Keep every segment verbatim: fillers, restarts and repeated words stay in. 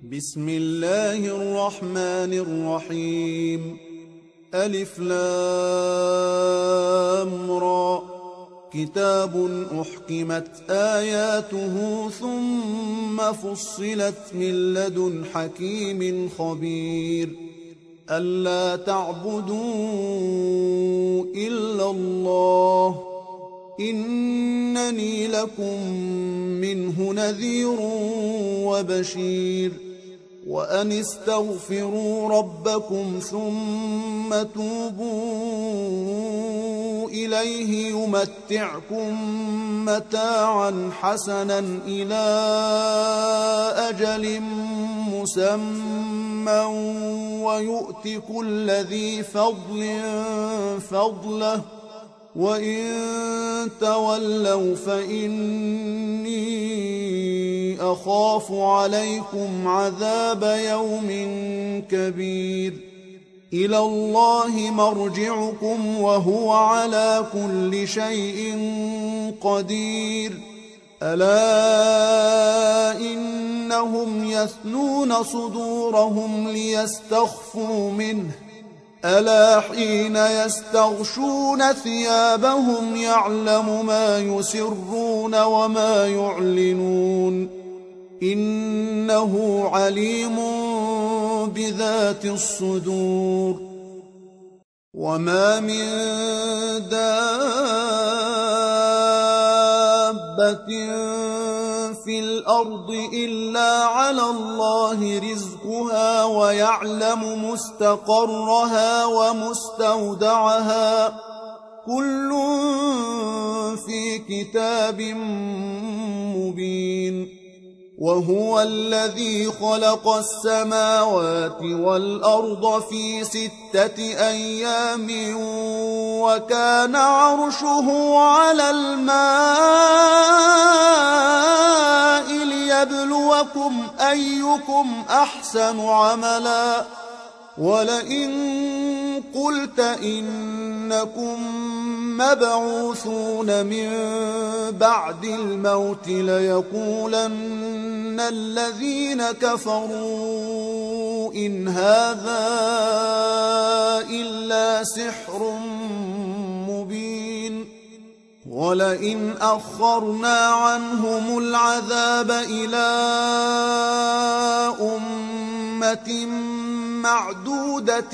بسم الله الرحمن الرحيم. ألف لام را. كتاب أحكمت آياته ثم فصلت من لدن حكيم خبير. ألا تعبدوا إلا الله إنني لكم منه نذير وبشير. وأن استغفروا ربكم ثم توبوا إليه يمتعكم متاعا حسنا إلى أجل مسمى ويؤت كل ذي فضل فضله وإن تولوا فإني أخاف عليكم عذاب يوم كبير. إلى الله مرجعكم وهو على كل شيء قدير. ألا إنهم يثنون صدورهم ليستخفوا منه ألا حين يستغشون ثيابهم يعلم ما يسرون وما يعلنون إنه عليم بذات الصدور. وما من دابة في الأرض إلا على الله رزقها ويعلم مستقرها ومستودعها كل في كتاب مبين. وهو الذي خلق السماوات والأرض في ستة أيام وكان عرشه على الماء ليبلوكم أيكم أحسن عملا. ولئن قلت إنكم مبعوثون من بعد الموت ليقولن الذين كفروا إن هذا إلا سحر مبين. ولئن أخرنا عنهم العذاب إلى أمة معدودة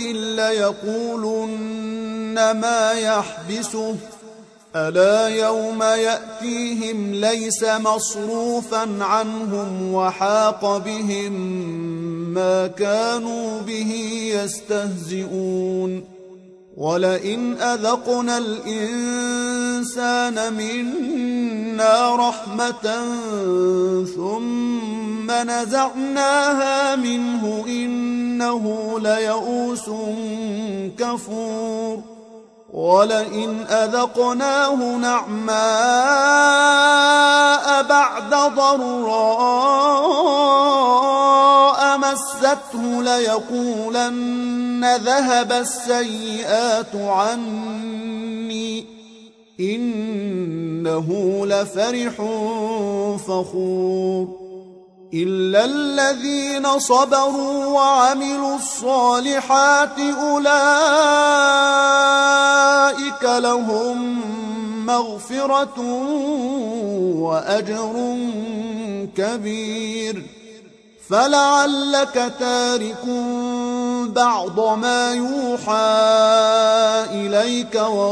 ليقولن ما يحبسه ألا يوم يأتيهم ليس مصروفا عنهم وحاق بهم ما كانوا به يستهزئون. ولئن أذقنا الإنسان منا رحمة ثم نزعناها منه إنه ليئوس كفور. ولئن أذقناه نعماء بعد ضراء مسته ليقولن ذهب السيئات عني إنه لفرح فخور. إلا الذين صبروا وعملوا الصالحات أولئك لهم مغفرة وأجر كبير. فلعلك تارك بعض ما يوحى إليك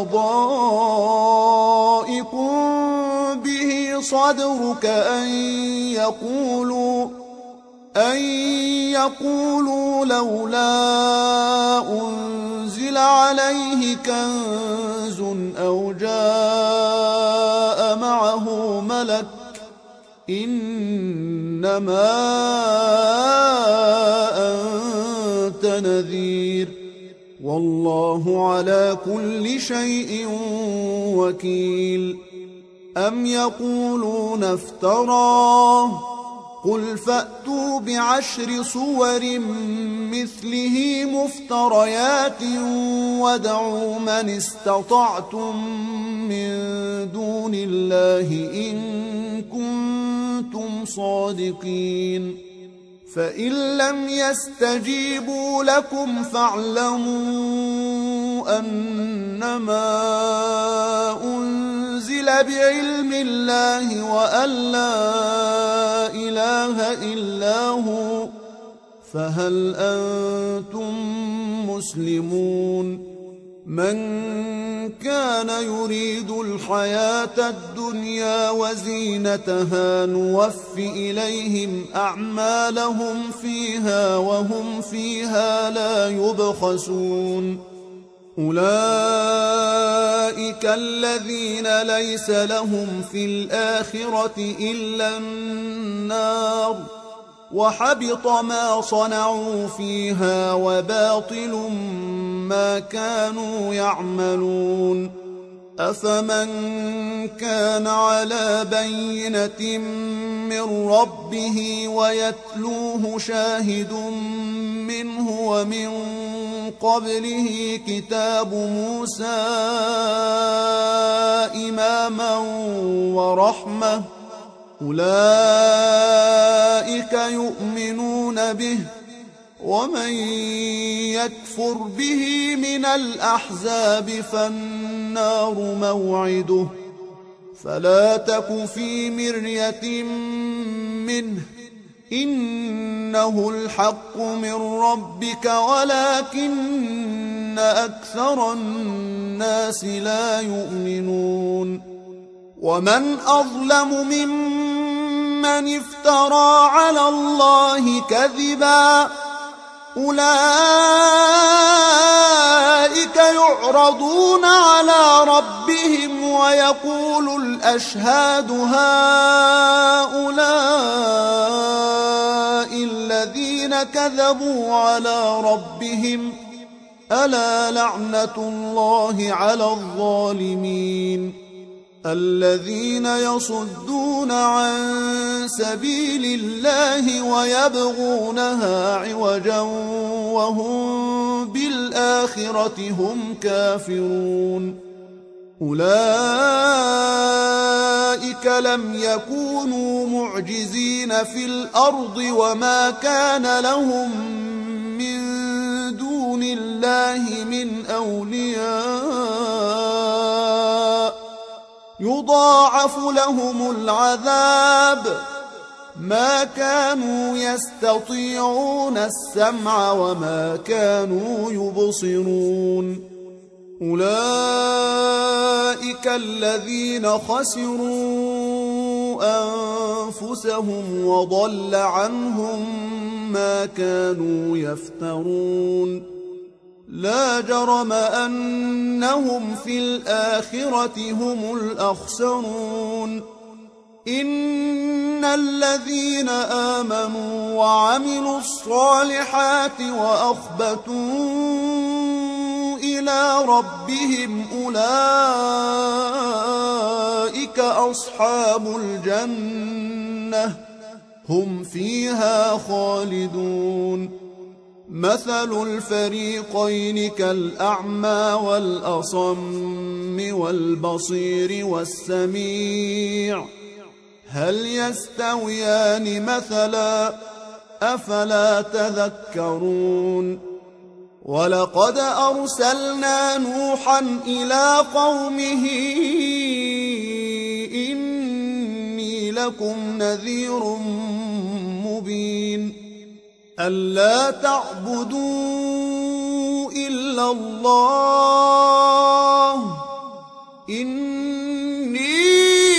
وضائق به صدرك أن يقولوا أن يقولوا لولا أنزل عليه كنز أو جاء معه ملك إنما أنت نذير والله على كل شيء وكيل. أم يقولون افتراه قل فأتوا بعشر صور مثله مفتريات وادعوا من استطعتم من دون الله إن كنتم صادقين. فإن لم يستجيبوا لكم فاعلموا أنما أنزل بعلم الله وأن لا إله إلا هو فهل أنتم مسلمون من كان يريد الحياة الدنيا وزينتها نوف إليهم أعمالهم فيها وهم فيها لا يبخسون أولئك الذين ليس لهم في الآخرة إلا النار وحبط ما صنعوا فيها وباطل ما كانوا يعملون أفمن كان على بينة من ربه ويتلوه شاهد منه ومن قبله كتاب موسى إماما ورحمة أولئك يؤمنون به ومن يكفر به من الأحزاب فالنار موعده فلا تك في مرية منه إنه الحق من ربك ولكن أكثر الناس لا يؤمنون ومن أظلم ممن افترى على الله كذبا أولئك يعرضون على ربهم ويقول الأشهاد هؤلاء الذين كذبوا على ربهم ألا لعنة الله على الظالمين الذين يصدون عن سبيل الله ويبغونها عوجا وهم بالآخرة هم كافرون أولئك لم يكونوا معجزين في الأرض وما كان لهم من دون الله من أولياء يضاعف لهم العذاب ما كانوا يستطيعون السمع وما كانوا يبصرون أولئك الذين خسروا أنفسهم وضل عنهم ما كانوا يفترون لا جرم أنهم في الآخرة هم الأخسرون إن الذين آمنوا وعملوا الصالحات وأخبتوا إلى ربهم أولئك أصحاب الجنة هم فيها خالدون مثل الفريقين كالأعمى والأصم والبصير والسميع هل يستويان مثلا أفلا تذكرون ولقد أرسلنا نوحا إلى قومه إني لكم نذير مبين ألا تعبدوا إلا الله إني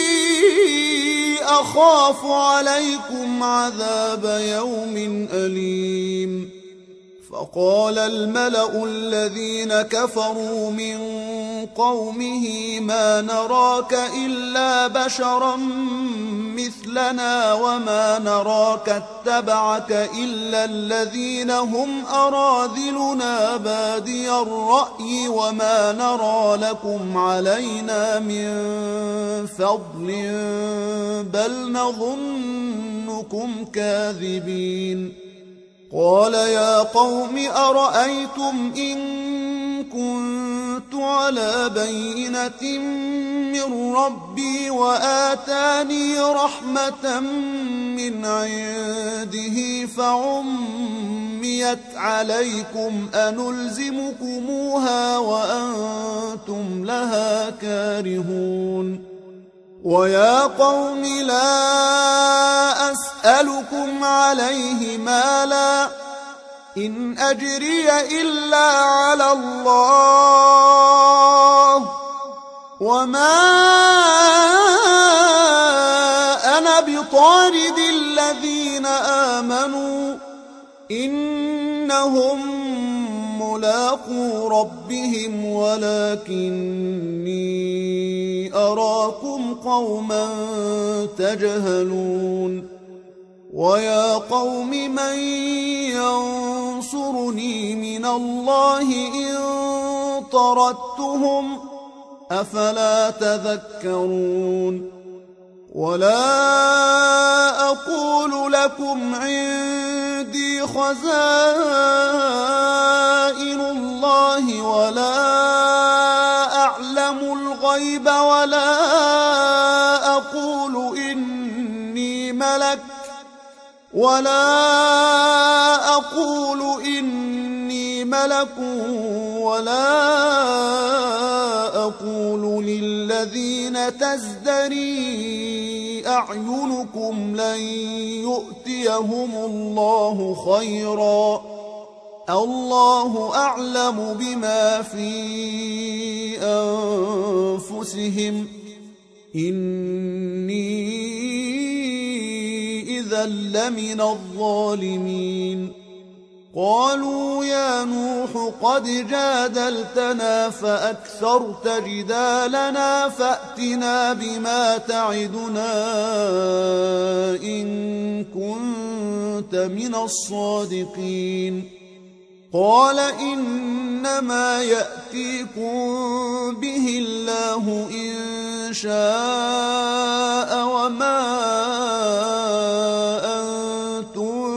أخاف عليكم عذاب يوم أليم فقال الملأ الذين كفروا من قومه ما نراك إلا بشرا مثلنا وما نراك اتبعك إلا الذين هم أراذلنا بادي الرأي وما نرى لكم علينا من فضل بل نظنكم كاذبين قال يا قوم أرأيتم إن كنت على بينة من ربي وآتاني رحمة من عنده فعميت عليكم أنلزمكموها وأنتم لها كارهون ويا قوم لا أسألكم عليه مالا إن أجري إلا على الله وما أنا بطارد الذين آمنوا إنهم ملاقو ربهم ولكني أراكم قوما تجهلون ويا قوم من ينصرني من الله إن طردتهم أفلا تذكرون ولا أقول لكم عندي خزائن الله ولا أعلم الغيب ولا أقول إني ملك ولا أقول إني ملك ولا أقول للذين تزدري أعينكم لن يؤتيهم الله خيرا الله أعلم بما في أنفسهم إني إذا لمن الظالمين قالوا يا نوح قد جادلتنا فأكثرت جدالنا فأتنا بما تعدنا إن كنت من الصادقين قال إنما يأتيكم به الله إن شاء وما أنتم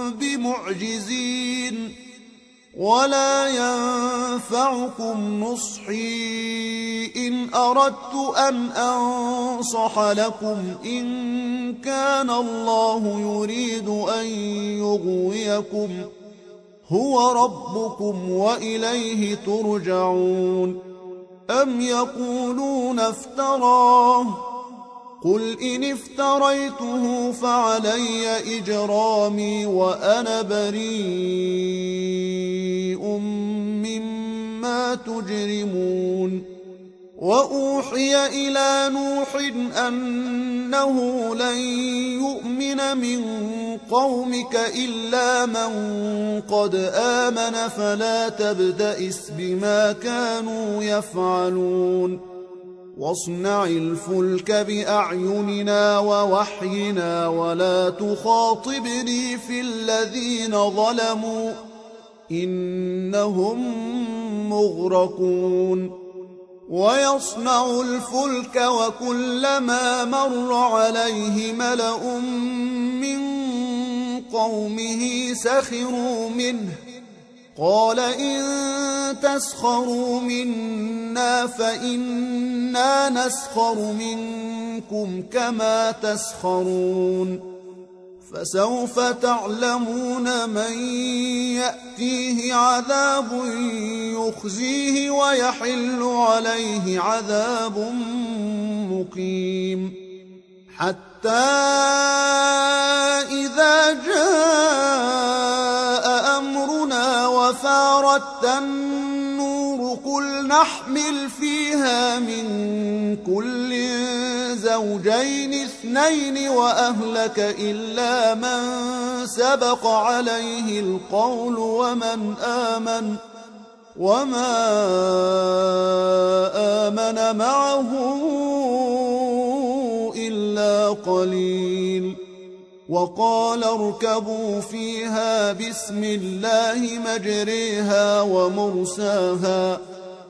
بمعجزين ولا ينفعكم نصحي إن أردت أن أنصح لكم إن كان الله يريد أن يغويكم هو ربكم وإليه ترجعون أم يقولون افتراه قل إن افتريته فعلي إجرامي وأنا بريء مما تجرمون وأوحي إلى نوح أنه لن يؤمن من قومك إلا من قد آمن فلا تبتئس بما كانوا يفعلون واصنع الفلك بأعيننا ووحينا ولا تخاطبني في الذين ظلموا إنهم مغرقون ويصنع الفلك وكلما مر عليه ملأ من قومه سخروا منه قال إن تسخروا منا فإنا نسخر منكم كما تسخرون فسوف تعلمون من يأتيه عذاب يخزيه ويحل عليه عذاب مقيم حتى إذا جاء أمرنا وفارت النور قل نحمل فيها من كل زوجين اثنين وأهلك إلا من سبق عليه القول ومن آمن وما آمن معه إلا قليل وقال اركبوا فيها بسم الله مجريها ومرساها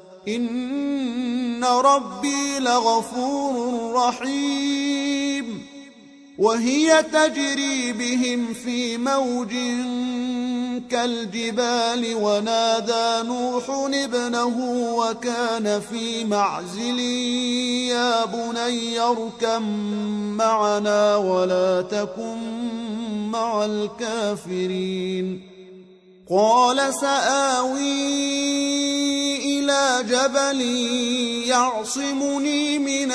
إن ربي لغفور رحيم وهي تجري بهم في موج كالجبال ونادى نوح ابنه وكان في معزل يا بني اركب معنا ولا تكن مع الكافرين قال سآوي إلى جبل يعصمني من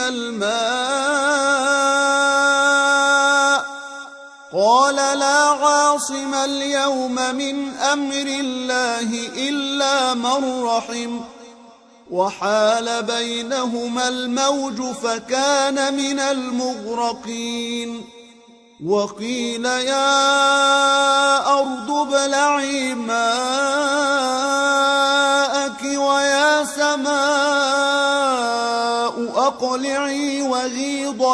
الماء قال لا عاصم اليوم من أمر الله إلا من رحم وحال بينهما الموج فكان من المغرقين وقيل يا أرض ابلعي ماءك ويا سماء أقلعي وغيض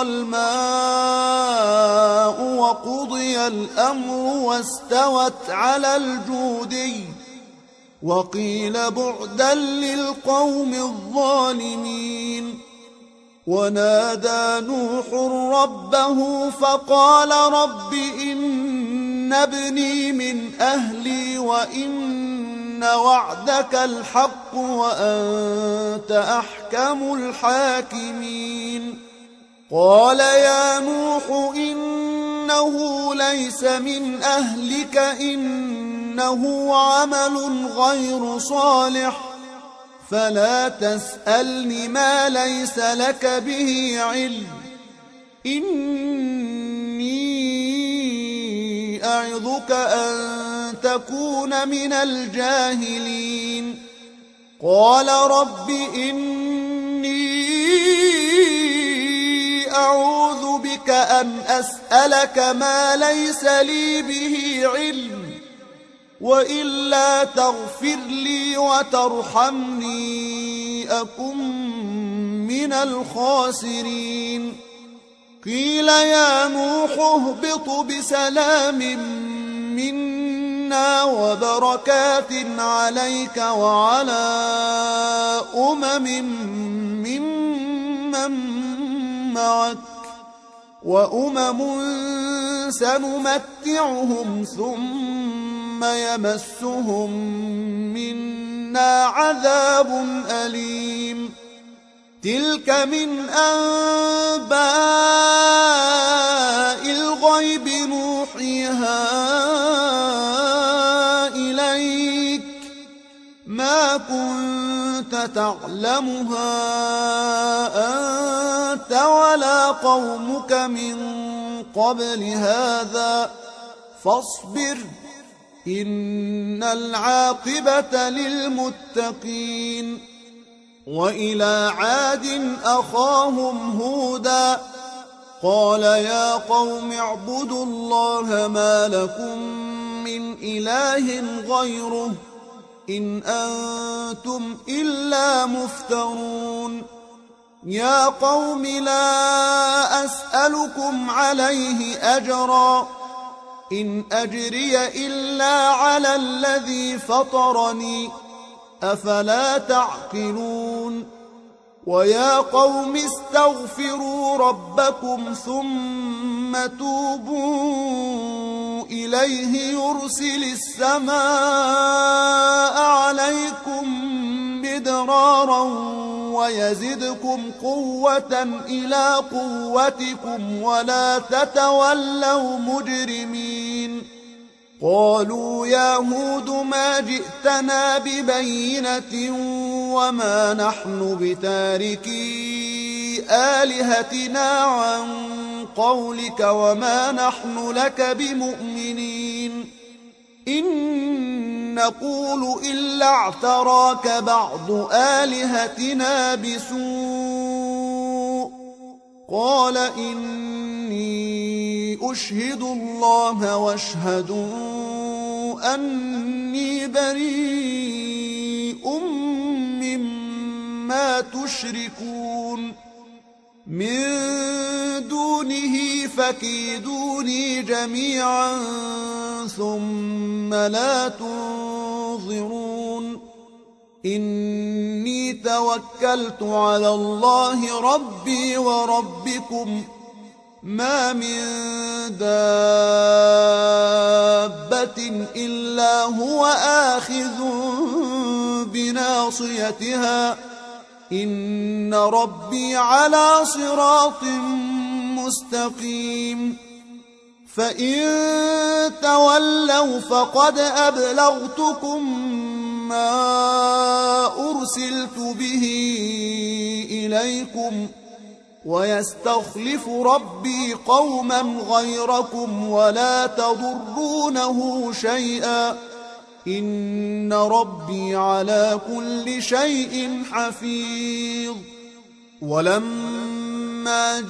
الماء وقضي الأمر واستوت على الجودي وقيل بعدا للقوم الظالمين ونادى نوح ربه فقال رب إن ابني من أهلي وإن وعدك الحق وأنت أحكم الحاكمين قال يا نوح إنه ليس من أهلك إنه عمل غير صالح فلا تسألني ما ليس لك به علم إني أعظك أن تكون من الجاهلين قال رب إني أعوذ بك أن أسألك ما ليس لي به علم وإلا تغفر لي وترحمني أكن من الخاسرين قيل يا نوح اهبط بسلام منا وبركات عليك وعلى أمم ممن معك وأمم سنمتعهم ثم يمسهم منا عذاب أليم تلك من أنباء الغيب نوحيها إليك ما كنت تعلمها أنت ولا قومك من قبل هذا فاصبر إن العاقبة للمتقين وإلى عاد أخاهم هودا قال يا قوم اعبدوا الله ما لكم من إله غيره إن أنتم إلا مفترون يا قوم لا أسألكم عليه أجرا إن أجري إلا على الذي فطرني أفلا تعقلون ويا قوم استغفروا ربكم ثم توبوا إليه يرسل السماء عليكم مدرارا ويزدكم قوة إلى قوتكم ولا تتولوا مجرمين قالوا يا هود ما جئتنا ببينة وما نحن بتاركي آلهتنا عن قولك وما نحن لك بمؤمنين إن نقول إلا اعتراك بعض آلهتنا بسوء قال إني أشهد الله واشهدوا أني بريء مما تشركون من دونه فكيدوني جميعا ثم لا تنظرون إني توكلت على الله ربي وربكم ما من دابة إلا هو آخذ بناصيتها إن ربي على صراط مستقيم فإن تولوا فقد أبلغتكم ما أرسلت به إليكم ويستخلف ربي قوما غيركم ولا تضرونه شيئا إن ربي على كل شيء حفيظ. ولما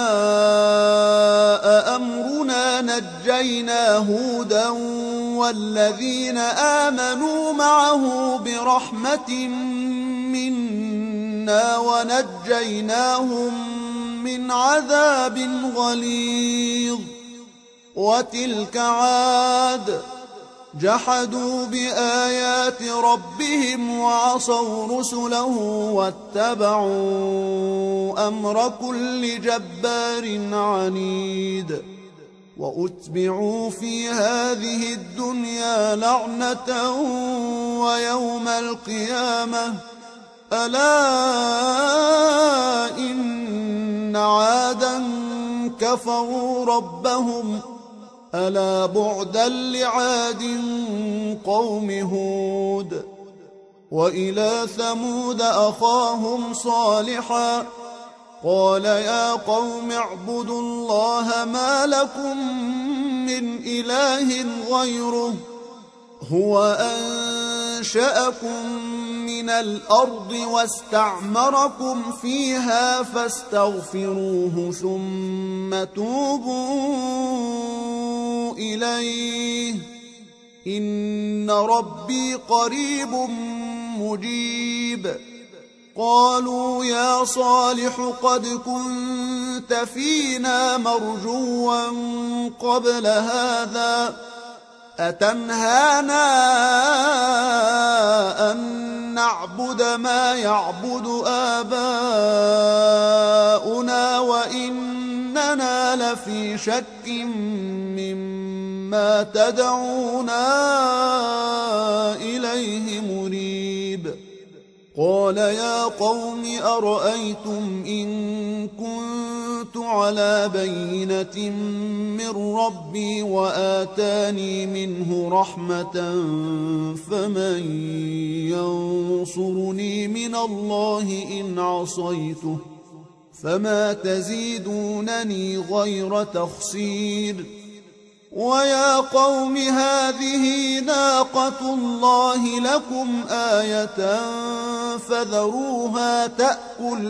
جاء أمرنا نجينا هودا والذين آمنوا معه برحمة منا ونجيناهم من عذاب غليظ. وتلك عاد جحدوا بآيات ربهم وعصوا رسله واتبعوا أمر كل جبار عنيد. وأتبعوا في هذه الدنيا لعنة ويوم القيامة ألا إن عادا كفروا ربهم ألا بعدا لعاد قوم هود. وإلى ثمود أخاهم صالحا قال يا قوم اعبدوا الله ما لكم من إله غيره هو أنشأكم من الأرض واستعمركم فيها فاستغفروه ثم توبوا إليه إن ربي قريب مجيب. قالوا يا صالح قد كنت فينا مرجوا قبل هذا أتنهانا أن نعبد ما يعبد آباؤنا وإننا لفي شك مما تدعونا إليه مريب. قال يا قوم أرأيتم إن كنت على بينة من ربي وآتاني منه رحمة فمن ينصرني من الله إن عصيته فما تزيدونني غير تخسير. ويا قوم هذه ناقة الله لكم آية فذروها تأكل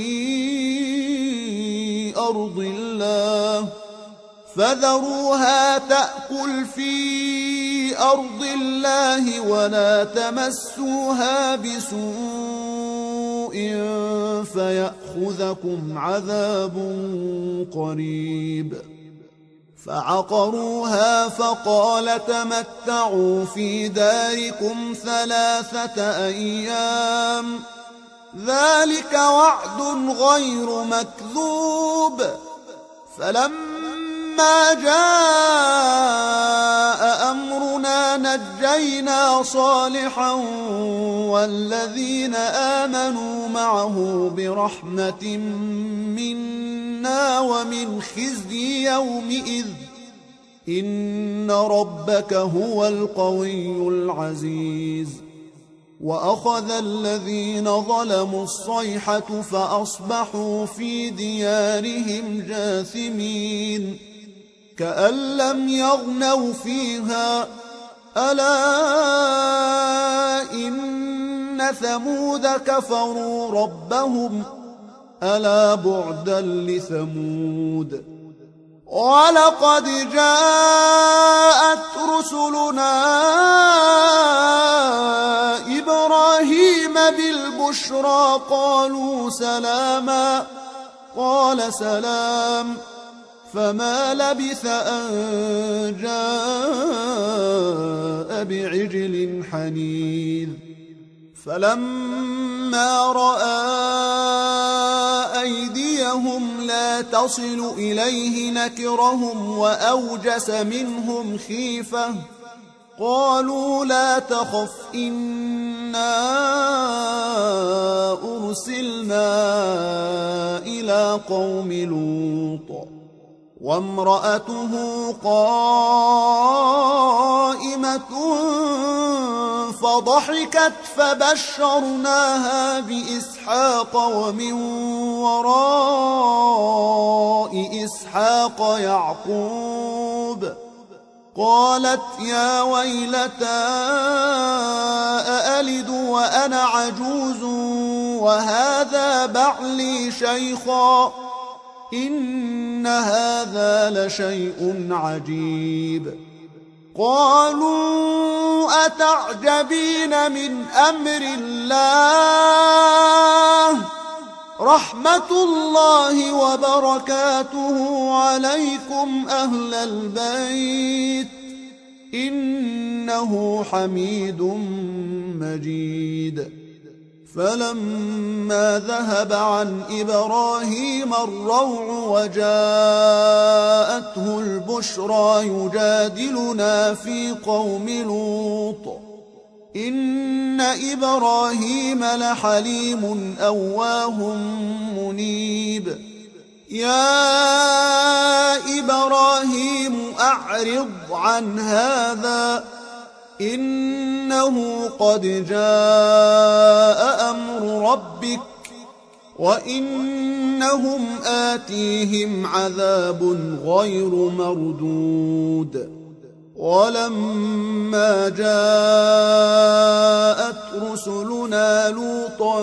في أرض الله فذروها تأكل في أرض الله ولا تمسوها بسوء فيأخذكم عذاب قريب. فعقروها فقال تمتعوا في داركم ثلاثة أيام ذلك وعد غير مكذوب. فلما جاء أمرنا نجينا صالحا والذين آمنوا معه برحمة منا ومن خزي يومئذ إن ربك هو القوي العزيز. وأخذ الذين ظلموا الصيحة فأصبحوا في ديارهم جاثمين كأن لم يغنوا فيها ألا إن ثمود كفروا ربهم ألا بعدا لثمود. ولقد جاءت رسلنا إبراهيم بالبشرى قالوا سلاما قال سلام فما لبث أن جاء بعجل حنيذ. فلما رأى أيديهم حينهم لا تصل إليه نكرهم وأوجس منهم خيفة قالوا لا تخف إنا أرسلنا إلى قوم لوط وامرأته قائمة فضحكت فبشرناها بإسحاق ومن وراء إسحاق يعقوب قالت يا ويلتى أألد وأنا عجوز وهذا بعلي شيخا إن هذا لشيء عجيب قالوا أتعجبين من أمر الله رحمة الله وبركاته عليكم أهل البيت إنه حميد مجيد فلما ذهب عن إبراهيم الروع وجاءته البشرى يجادلنا في قوم لوط إن إبراهيم لحليم أواه منيب يا إبراهيم أعرض عن هذا إنه قد جاء أمر ربك وإنهم آتيهم عذاب غير مردود ولما جاءت رسلنا لوطا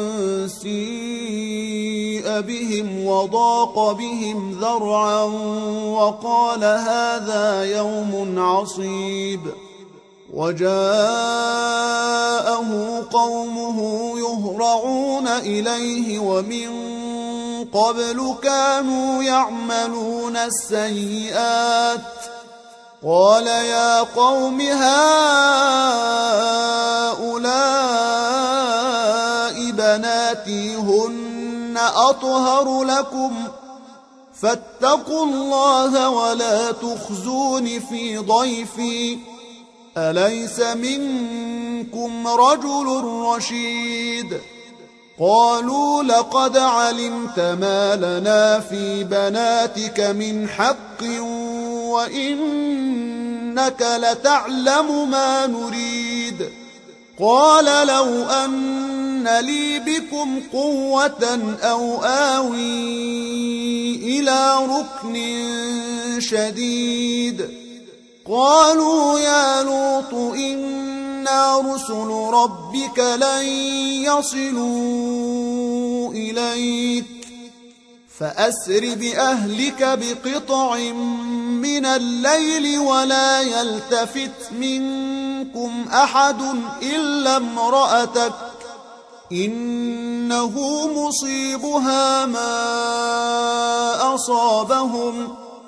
سيء بهم وضاق بهم ذرعا وقال هذا يوم عصيب وجاءه قومه يهرعون إليه ومن قبل كانوا يعملون السيئات قال يا قوم هؤلاء بناتي هن أطهر لكم فاتقوا الله ولا تخزون في ضيفي أليس منكم رجل رشيد قالوا لقد علمت ما لنا في بناتك من حق وإنك لتعلم ما نريد قال لو أن لي بكم قوة أو آوي إلى ركن شديد قالوا يا لوط إنا رسل ربك لن يصلوا إليك فأسر بأهلك بقطع من الليل ولا يلتفت منكم أحد إلا امرأتك إنه مصيبها ما أصابهم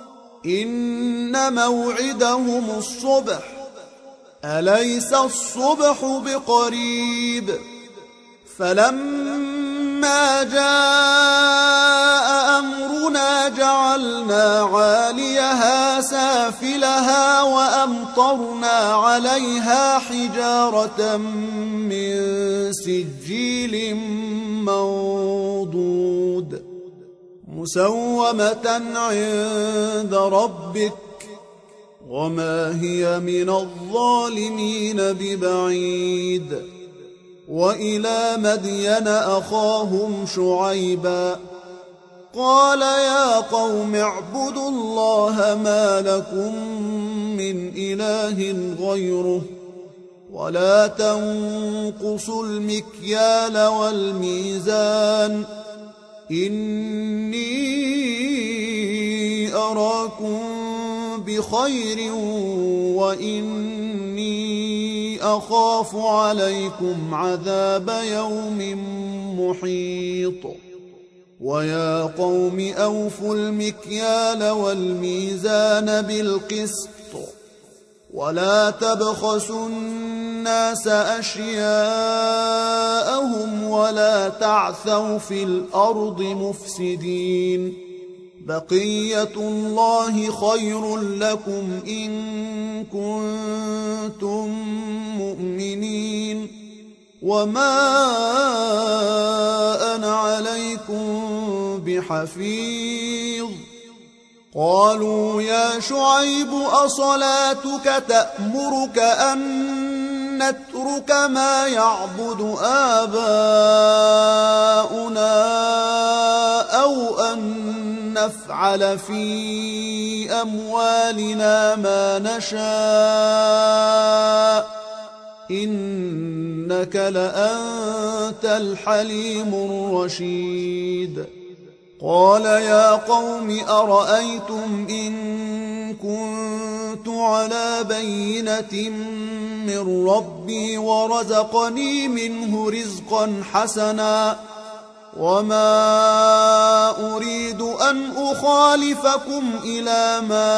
إن موعدهم الصبح أليس الصبح بقريب فلما جاء أمرنا جعلنا عاليها سافلها وأمطرنا عليها حجارة من سجيل منضود مسومة عند ربك وما هي من الظالمين ببعيد وإلى مدين أخاهم شعيبا قال يا قوم اعبدوا الله ما لكم من إله غيره ولا تنقصوا المكيال والميزان إني أراكم بخير وإني أخاف عليكم عذاب يوم محيط ويا قوم أوفوا المكيال والميزان بالقسط ولا تبخسوا الناس أشياءهم ولا تعثوا في الأرض مفسدين بقية الله خير لكم إن كنتم مؤمنين وما أنا عليكم بحفيظ قالوا يا شعيب أصلاتك تأمرك أن نترك ما يعبد آباؤنا أو أن نفعل في أموالنا ما نشاء إنك لأنت الحليم الرشيد قال يا قوم أرأيتم إن كنت على بينة من ربي ورزقني منه رزقا حسنا وما أريد أن أخالفكم إلى ما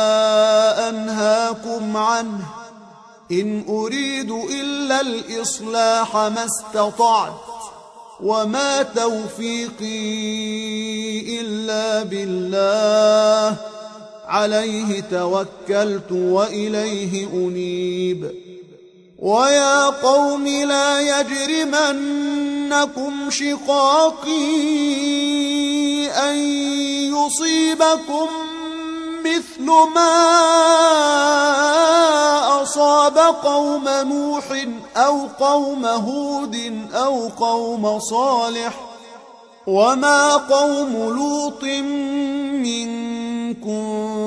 أنهاكم عنه إن أريد إلا الإصلاح ما استطعت وما توفيقي إلا بالله عليه توكلت وإليه أنيب ويا قوم لا يجرمنكم شقاقي أن يصيبكم مثل ما أصاب قوم نوح أو قوم هود أو قوم صالح وما قوم لوط منكم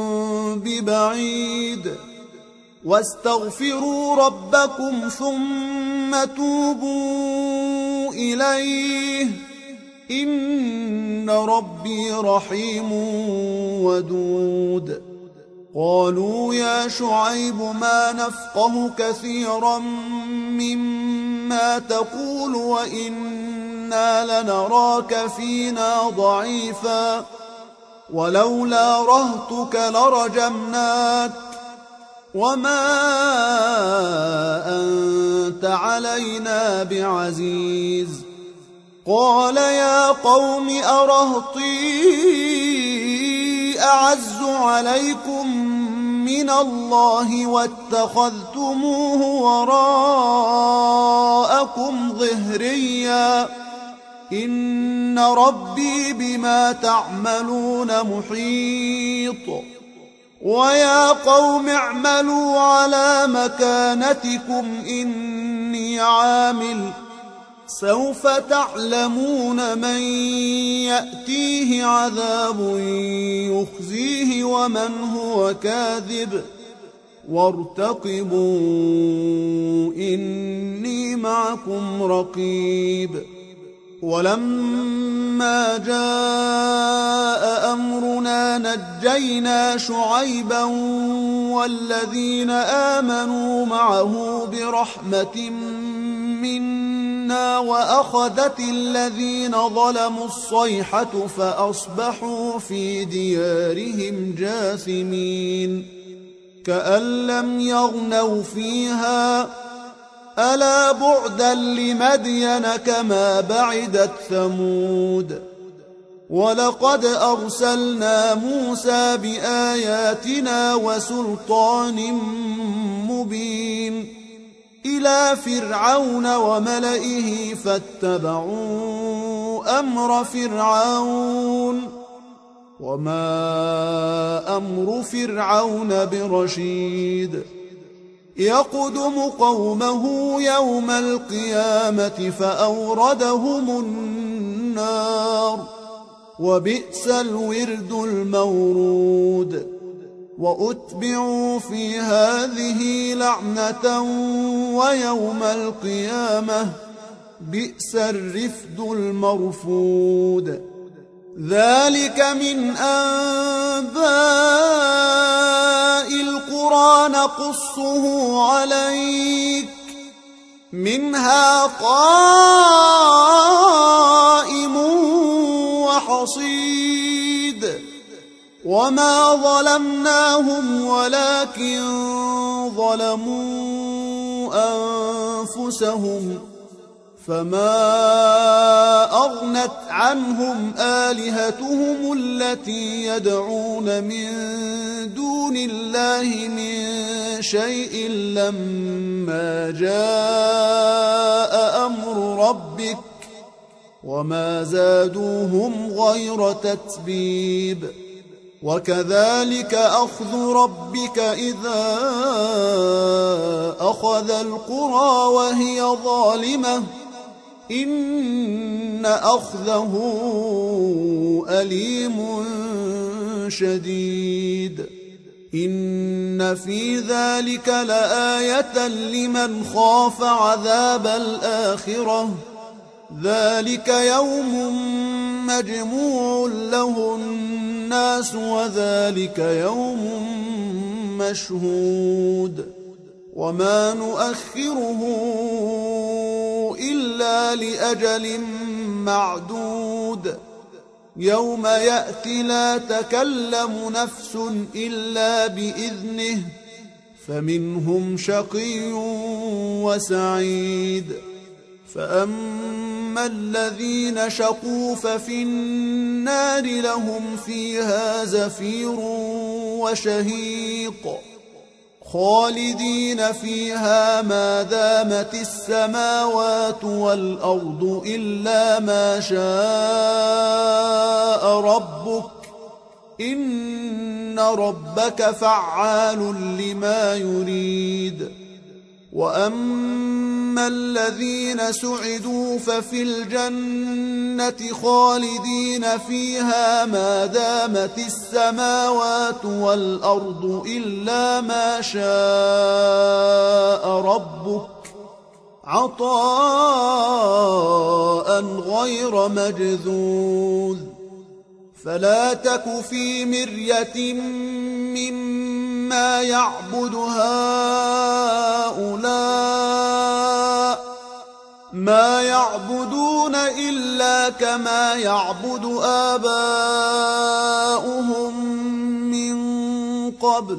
ببعيد واستغفروا ربكم ثم توبوا إليه إن ربي رحيم ودود قالوا يا شعيب ما نفقه كثيرا مما تقول وإنا لنراك فينا ضعيفا ولولا رهتك لرجمناك وما أنت علينا بعزيز قال يا قوم أرهطي أعز عليكم من الله واتخذتموه وراءكم ظهريا إن ربي بما تعملون محيط ويا قوم اعملوا على مكانتكم إني عامل سوف تعلمون من يأتيه عذاب يخزيه ومن هو كاذب وارتقبوا إني معكم رقيب ولما جاء أمرنا نجينا شعيبا والذين آمنوا معه برحمة منا وأخذت الذين ظلموا الصيحة فأصبحوا في ديارهم جاثمين كأن لم يغنوا فيها ألا بعدا لمدين كما بعدت ثمود ولقد أرسلنا موسى بآياتنا وسلطان مبين إلى فرعون وملئه فاتبعوا أمر فرعون وما أمر فرعون برشيد يقدم قومه يوم القيامة فأوردهم النار وبئس الورد المورود وأتبعوا في هذه لعنة ويوم القيامة بئس الرفد المرفود ذلك من أنباء القرى نقصه عليك منها قائم وحصيد وما ظلمناهم ولكن ظلموا أنفسهم فما أغنت عنهم آلهتهم التي يدعون من دون الله من شيء لما جاء أمر ربك وما زادوهم غير تتبيب وكذلك أخذ ربك إذا أخذ القرى وهي ظالمة إن أخذه أليم شديد إن في ذلك لآية لمن خاف عذاب الآخرة ذلك يوم مجموع له الناس وذلك يوم مشهود وما نؤخره إلا لأجل معدود يوم يأتي لا تكلم نفس إلا بإذنه فمنهم شقي وسعيد فأما الذين شقوا ففي النار لهم فيها زفير وشهيق خالدين فيها ما دامت السماوات والأرض إلا ما شاء ربك إن ربك فعال لما يريد وأما الذين سعدوا ففي الجنة خالدين فيها ما دامت السماوات والأرض إلا ما شاء ربك عطاء غير مجذوذ فلا تك في مرية مما يعبد هؤلاء ما يعبدون إلا كما يعبد آباؤهم من قبل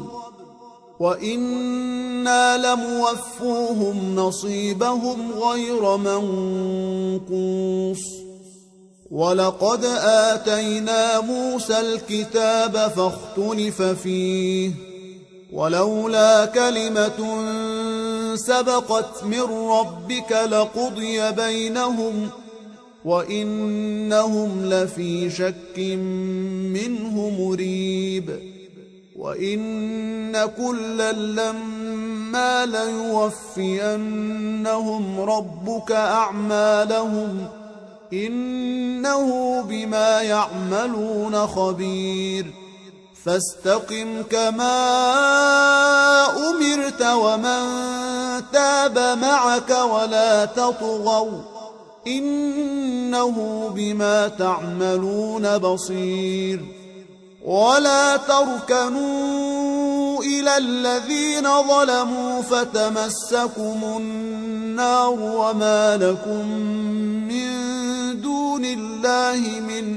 وإنا لموفوهم نصيبهم غير منقوص ولقد آتينا موسى الكتاب فاختلف فيه ولولا كلمة سبقت من ربك لقضي بينهم وإنهم لفي شك منه مريب وإن كلا لما ليوفينهم ربك أعمالهم إنه بما يعملون خبير فاستقم كما أمرت ومن تاب معك ولا تطغوا إنه بما تعملون بصير ولا تركنوا إلى الذين ظلموا فتمسكم النار وما لكم من دون الله من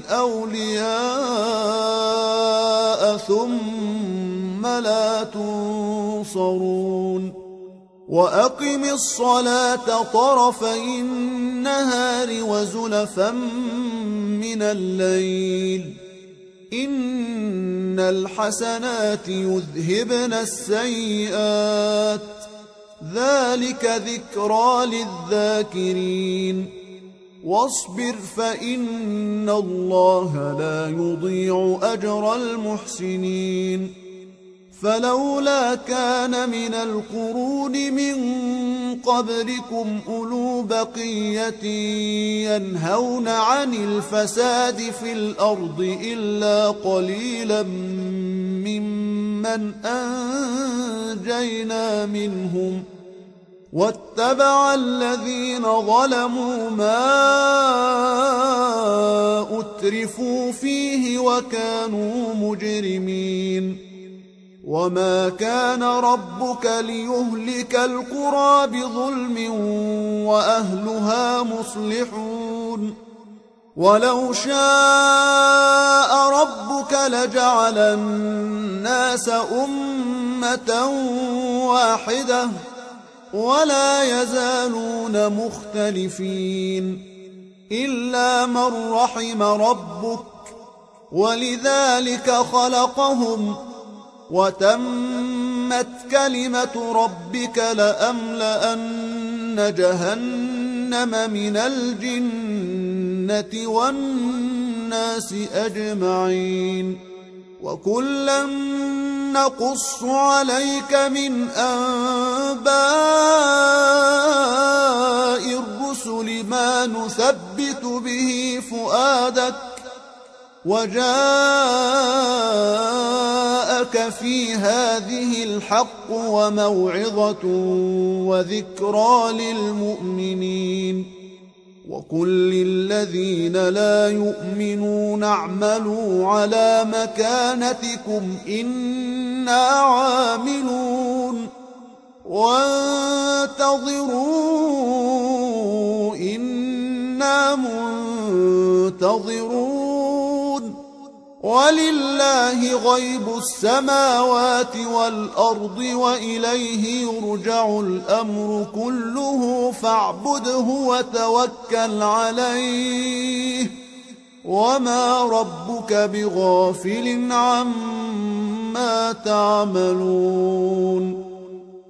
أولياء ثم لا تنصرون وأقم الصلاة طرفي النهار وزلفا من الليل إن الحسنات يذهبن السيئات ذلك ذكرى للذاكرين واصبر فإن الله لا يضيع أجر المحسنين فلولا كان من القرون من قبلكم أولو بقية ينهون عن الفساد في الأرض إلا قليلا ممن أنجينا منهم واتبع الذين ظلموا ما أترفوا فيه وكانوا مجرمين وما كان ربك ليهلك القرى بظلم وأهلها مصلحون ولو شاء ربك لجعل الناس أمة واحدة ولا يزالون مختلفين إلا من رحم ربك ولذلك خلقهم وتمت كلمة ربك لأملأن جهنم من الجنة والناس أجمعين وكلا نقص عليك من أنباء الرسل ما نثبت به فؤادك وجاءك في هذه الحق وموعظة وذكرى للمؤمنين وقل للذين لا يؤمنون اعملوا على مكانتكم إنا عاملون وانتظروا إنا منتظرون ولله غيب السماوات والأرض وإليه يرجع الأمر كله فاعبده وتوكل عليه وما ربك بغافل عما تعملون